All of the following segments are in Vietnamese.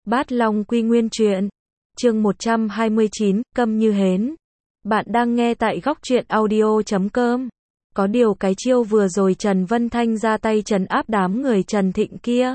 Bát Long Quy Nguyên Truyện, chương 129, câm như hến. Bạn đang nghe tại góc truyện audio.com. Có điều cái chiêu vừa rồi Trần Vân Thanh ra tay trấn áp đám người Trần Thịnh kia,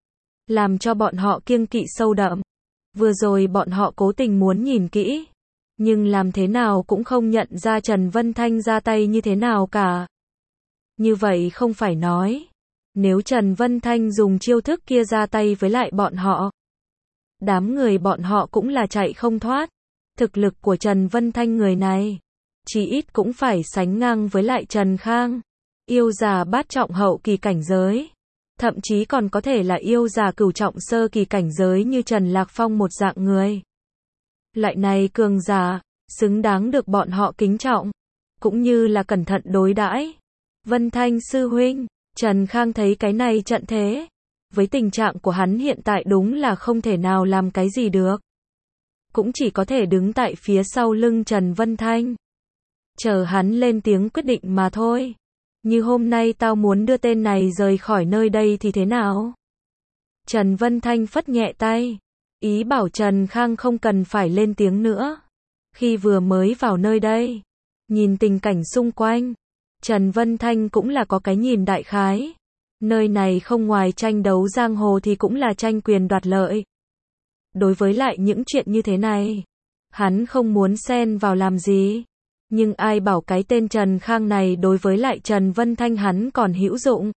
làm cho bọn họ kiêng kỵ sâu đậm. Vừa rồi bọn họ cố tình muốn nhìn kỹ, nhưng làm thế nào cũng không nhận ra Trần Vân Thanh ra tay như thế nào cả. Như vậy không phải nói, nếu Trần Vân Thanh dùng chiêu thức kia ra tay với lại bọn họ, đám người bọn họ cũng là chạy không thoát. Thực lực của Trần Vân Thanh người này, chỉ ít cũng phải sánh ngang với lại Trần Khang, yêu già bát trọng hậu kỳ cảnh giới. Thậm chí còn có thể là yêu già cửu trọng sơ kỳ cảnh giới như Trần Lạc Phong một dạng người. Loại này cường giả, xứng đáng được bọn họ kính trọng, cũng như là cẩn thận đối đãi. Vân Thanh sư huynh, Trần Khang thấy cái này trận thế, với tình trạng của hắn hiện tại đúng là không thể nào làm cái gì được. Cũng chỉ có thể đứng tại phía sau lưng Trần Vân Thanh, chờ hắn lên tiếng quyết định mà thôi. Như hôm nay tao muốn đưa tên này rời khỏi nơi đây thì thế nào? Trần Vân Thanh phất nhẹ tay, ý bảo Trần Khang không cần phải lên tiếng nữa. Khi vừa mới vào nơi đây, nhìn tình cảnh xung quanh, Trần Vân Thanh cũng là có cái nhìn đại khái. Nơi này không ngoài tranh đấu giang hồ thì cũng là tranh quyền đoạt lợi. Đối với lại những chuyện như thế này, hắn không muốn xen vào làm gì. Nhưng ai bảo cái tên Trần Khang này đối với lại Trần Vân Thanh hắn còn hữu dụng.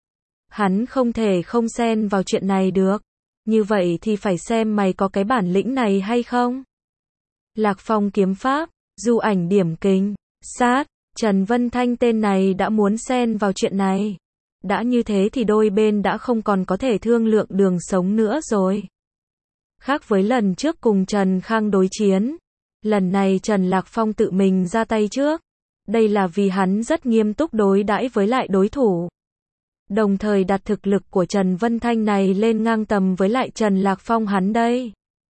Hắn không thể không xen vào chuyện này được. Như vậy thì phải xem mày có cái bản lĩnh này hay không. Lạc Phong kiếm pháp, du ảnh điểm kình, sát, Trần Vân Thanh tên này đã muốn xen vào chuyện này. Đã như thế thì đôi bên đã không còn có thể thương lượng đường sống nữa rồi. Khác với lần trước cùng Trần Khang đối chiến, lần này Trần Lạc Phong tự mình ra tay trước. Đây là vì hắn rất nghiêm túc đối đãi với lại đối thủ. Đồng thời đặt thực lực của Trần Vân Thanh này lên ngang tầm với lại Trần Lạc Phong hắn đây.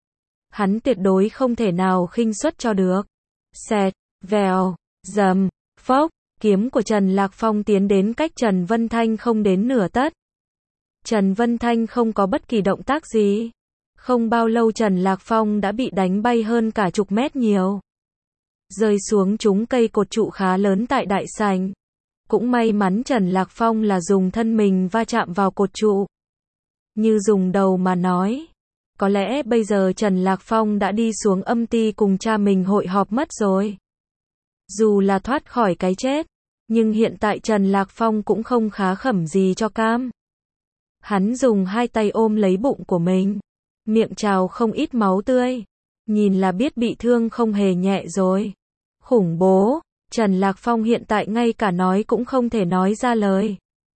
Hắn tuyệt đối không thể nào khinh suất cho được. Xẹt, vèo, dầm, phốc, kiếm của Trần Lạc Phong tiến đến cách Trần Vân Thanh không đến nửa tấc. Trần Vân Thanh không có bất kỳ động tác gì. Không bao lâu Trần Lạc Phong đã bị đánh bay hơn cả chục mét nhiều. Rơi xuống trúng cây cột trụ khá lớn tại đại sảnh. Cũng may mắn Trần Lạc Phong là dùng thân mình va chạm vào cột trụ. Như dùng đầu mà nói, có lẽ bây giờ Trần Lạc Phong đã đi xuống âm ty cùng cha mình hội họp mất rồi. Dù là thoát khỏi cái chết, nhưng hiện tại Trần Lạc Phong cũng không khá khẩm gì cho cam. Hắn dùng hai tay ôm lấy bụng của mình, miệng trào không ít máu tươi, nhìn là biết bị thương không hề nhẹ rồi. Khủng bố, Trần Lạc Phong hiện tại ngay cả nói cũng không thể nói ra lời.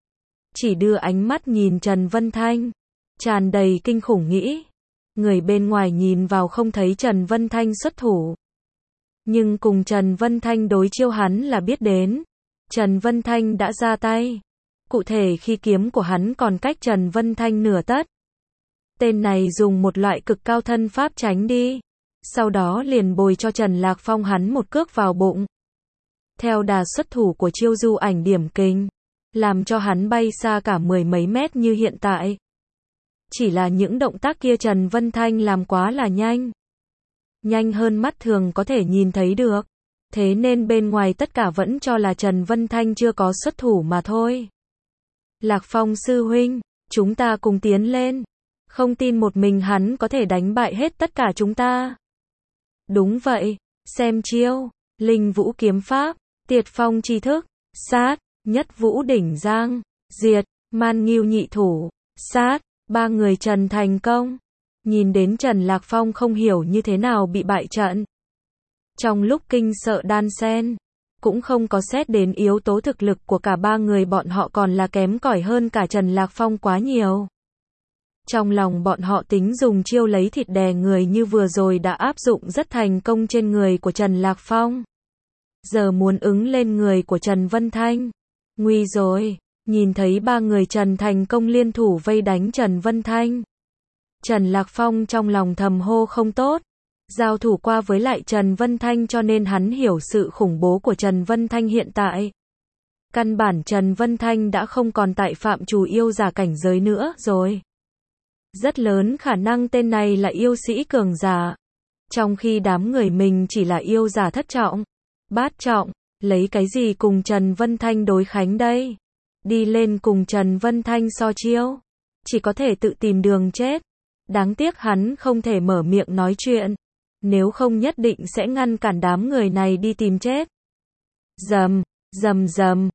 Chỉ đưa ánh mắt nhìn Trần Vân Thanh, tràn đầy kinh khủng nghĩ. Người bên ngoài nhìn vào không thấy Trần Vân Thanh xuất thủ. Nhưng cùng Trần Vân Thanh đối chiêu hắn là biết đến. Trần Vân Thanh đã ra tay. Cụ thể khi kiếm của hắn còn cách Trần Vân Thanh nửa tấc. Tên này dùng một loại cực cao thân pháp tránh đi. Sau đó liền bồi cho Trần Lạc Phong hắn một cước vào bụng. Theo đà xuất thủ của chiêu du ảnh điểm kình, làm cho hắn bay xa cả mười mấy mét như hiện tại. Chỉ là những động tác kia Trần Vân Thanh làm quá là nhanh. Nhanh hơn mắt thường có thể nhìn thấy được. Thế nên bên ngoài tất cả vẫn cho là Trần Vân Thanh chưa có xuất thủ mà thôi. Lạc Phong sư huynh, chúng ta cùng tiến lên. Không tin một mình hắn có thể đánh bại hết tất cả chúng ta. Đúng vậy, xem chiêu, linh vũ kiếm pháp, tiệt phong chi thức, sát, nhất vũ đỉnh giang, diệt, man nghiêu nhị thủ, sát, ba người Trần thành công. Nhìn đến Trần Lạc Phong không hiểu như thế nào bị bại trận. Trong lúc kinh sợ đan xen, cũng không có xét đến yếu tố thực lực của cả ba người bọn họ còn là kém cỏi hơn cả Trần Lạc Phong quá nhiều. Trong lòng bọn họ tính dùng chiêu lấy thịt đè người như vừa rồi đã áp dụng rất thành công trên người của Trần Lạc Phong. Giờ muốn ứng lên người của Trần Vân Thanh. Nguy rồi, nhìn thấy ba người Trần thành công liên thủ vây đánh Trần Vân Thanh. Trần Lạc Phong trong lòng thầm hô không tốt. Giao thủ qua với lại Trần Vân Thanh cho nên hắn hiểu sự khủng bố của Trần Vân Thanh hiện tại. Căn bản Trần Vân Thanh đã không còn tại phạm trù yêu giả cảnh giới nữa rồi. Rất lớn khả năng tên này là yêu sĩ cường giả. Trong khi đám người mình chỉ là yêu giả thất trọng, bát trọng, lấy cái gì cùng Trần Vân Thanh đối khánh đây? Đi lên cùng Trần Vân Thanh so chiêu, chỉ có thể tự tìm đường chết. Đáng tiếc hắn không thể mở miệng nói chuyện, nếu không nhất định sẽ ngăn cản đám người này đi tìm chết. Rầm, rầm rầm,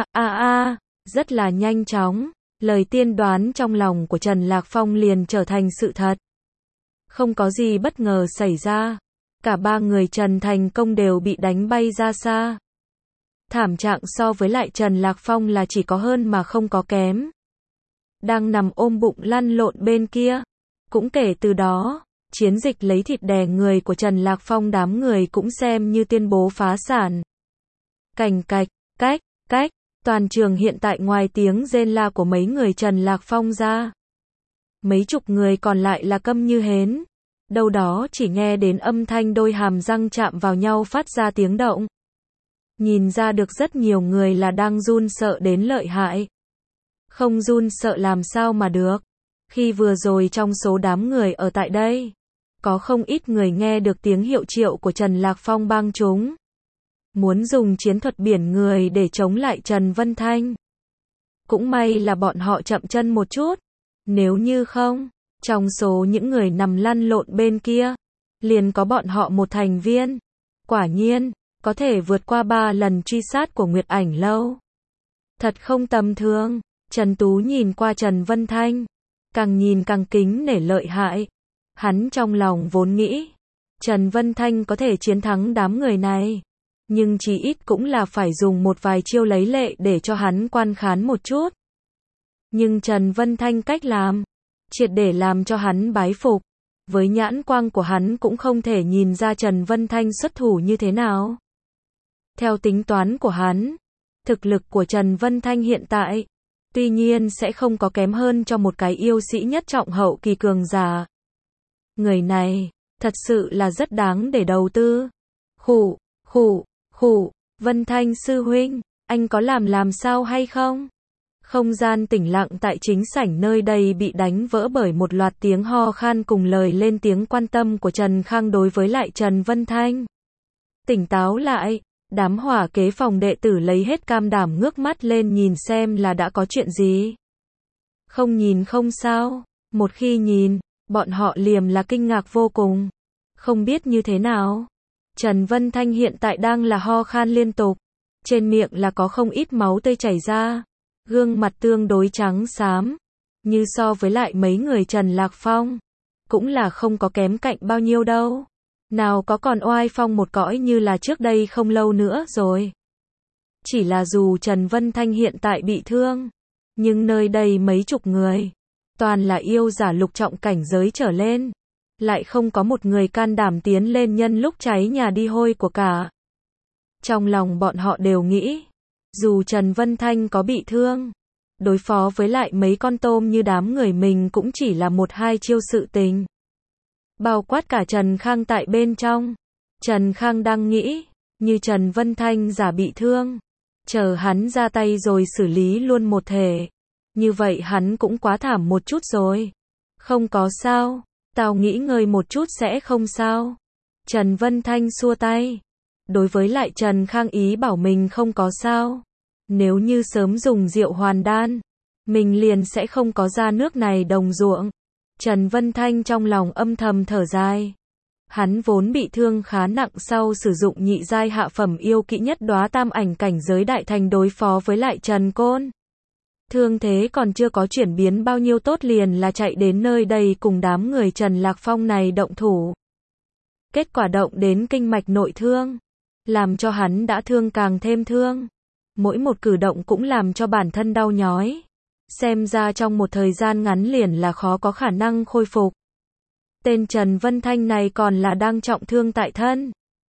rất là nhanh chóng, lời tiên đoán trong lòng của Trần Lạc Phong liền trở thành sự thật. Không có gì bất ngờ xảy ra, cả ba người Trần thành công đều bị đánh bay ra xa. Thảm trạng so với lại Trần Lạc Phong là chỉ có hơn mà không có kém. Đang nằm ôm bụng lăn lộn bên kia. Cũng kể từ đó, chiến dịch lấy thịt đè người của Trần Lạc Phong đám người cũng xem như tuyên bố phá sản. Cành cạch, cách, toàn trường hiện tại ngoài tiếng rên la của mấy người Trần Lạc Phong ra. Mấy chục người còn lại là câm như hến. Đâu đó chỉ nghe đến âm thanh đôi hàm răng chạm vào nhau phát ra tiếng động. Nhìn ra được rất nhiều người là đang run sợ đến lợi hại. Không run sợ làm sao mà được. Khi vừa rồi trong số đám người ở tại đây, có không ít người nghe được tiếng hiệu triệu của Trần Lạc Phong bang chúng. Muốn dùng chiến thuật biển người để chống lại Trần Vân Thanh. Cũng may là bọn họ chậm chân một chút. Nếu như không, trong số những người nằm lăn lộn bên kia, liền có bọn họ một thành viên. Quả nhiên, có thể vượt qua 3 lần truy sát của Nguyệt Ảnh Lâu. Thật không tầm thường. Trần Tú nhìn qua Trần Vân Thanh, càng nhìn càng kính nể lợi hại. Hắn trong lòng vốn nghĩ, Trần Vân Thanh có thể chiến thắng đám người này, nhưng chỉ ít cũng là phải dùng một vài chiêu lấy lệ để cho hắn quan khán một chút. Nhưng Trần Vân Thanh cách làm, triệt để làm cho hắn bái phục. Với nhãn quang của hắn cũng không thể nhìn ra Trần Vân Thanh xuất thủ như thế nào. Theo tính toán của hắn, thực lực của Trần Vân Thanh hiện tại, tuy nhiên sẽ không có kém hơn cho một cái yêu sĩ nhất trọng hậu kỳ cường giả. Người này, thật sự là rất đáng để đầu tư. Khụ, Vân Thanh sư huynh, anh có làm sao hay không? Không gian tĩnh lặng tại chính sảnh nơi đây bị đánh vỡ bởi một loạt tiếng ho khan cùng lời lên tiếng quan tâm của Trần Khang đối với lại Trần Vân Thanh. Tỉnh táo lại, đám hỏa kế phòng đệ tử lấy hết cam đảm ngước mắt lên nhìn xem là đã có chuyện gì. Không nhìn không sao, một khi nhìn, bọn họ liềm là kinh ngạc vô cùng. Không biết như thế nào. Trần Vân Thanh hiện tại đang là ho khan liên tục. Trên miệng là có không ít máu tươi chảy ra. Gương mặt tương đối trắng xám. Như so với lại mấy người Trần Lạc Phong. Cũng là không có kém cạnh bao nhiêu đâu. Nào có còn oai phong một cõi như là trước đây không lâu nữa rồi. Chỉ là dù Trần Vân Thanh hiện tại bị thương. Nhưng nơi đây mấy chục người. Toàn là yêu giả lục trọng cảnh giới trở lên. Lại không có một người can đảm tiến lên nhân lúc cháy nhà đi hôi của cả. Trong lòng bọn họ đều nghĩ, dù Trần Vân Thanh có bị thương, đối phó với lại mấy con tôm như đám người mình cũng chỉ là một hai chiêu sự tình. Bao quát cả Trần Khang tại bên trong. Trần Khang đang nghĩ, như Trần Vân Thanh giả bị thương, chờ hắn ra tay rồi xử lý luôn một thể. Như vậy hắn cũng quá thảm một chút rồi. Không có sao. Tao nghĩ ngơi một chút sẽ không sao. Trần Vân Thanh xua tay. Đối với lại Trần Khang ý bảo mình không có sao. Nếu như sớm dùng rượu hoàn đan, mình liền sẽ không có ra nước này đồng ruộng. Trần Vân Thanh trong lòng âm thầm thở dài. Hắn vốn bị thương khá nặng sau sử dụng nhị giai hạ phẩm yêu kỹ nhất đóa tam ảnh cảnh giới đại thành đối phó với lại Trần Côn. Thương thế còn chưa có chuyển biến bao nhiêu tốt liền là chạy đến nơi đây cùng đám người Trần Lạc Phong này động thủ. Kết quả động đến kinh mạch nội thương, làm cho hắn đã thương càng thêm thương. Mỗi một cử động cũng làm cho bản thân đau nhói. Xem ra trong một thời gian ngắn liền là khó có khả năng khôi phục. Tên Trần Vân Thanh này còn là đang trọng thương tại thân.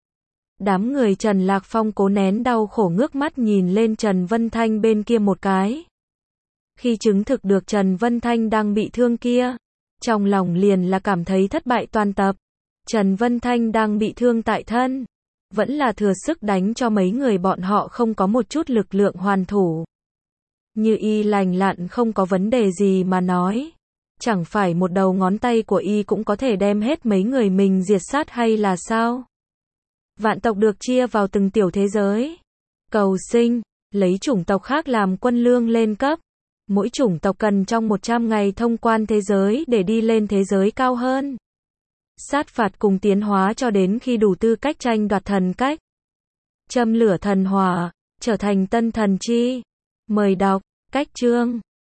Đám người Trần Lạc Phong cố nén đau khổ ngước mắt nhìn lên Trần Vân Thanh bên kia một cái. Khi chứng thực được Trần Vân Thanh đang bị thương kia, trong lòng liền là cảm thấy thất bại toàn tập. Trần Vân Thanh đang bị thương tại thân, vẫn là thừa sức đánh cho mấy người bọn họ không có một chút lực lượng hoàn thủ. Như y lành lặn không có vấn đề gì mà nói. Chẳng phải một đầu ngón tay của y cũng có thể đem hết mấy người mình diệt sát hay là sao? Vạn tộc được chia vào từng tiểu thế giới. Cầu sinh, lấy chủng tộc khác làm quân lương lên cấp. Mỗi chủng tộc cần trong 100 ngày thông quan thế giới để đi lên thế giới cao hơn. Sát phạt cùng tiến hóa cho đến khi đủ tư cách tranh đoạt thần cách. Châm lửa thần hỏa, trở thành tân thần chi. Mời đọc, cách chương.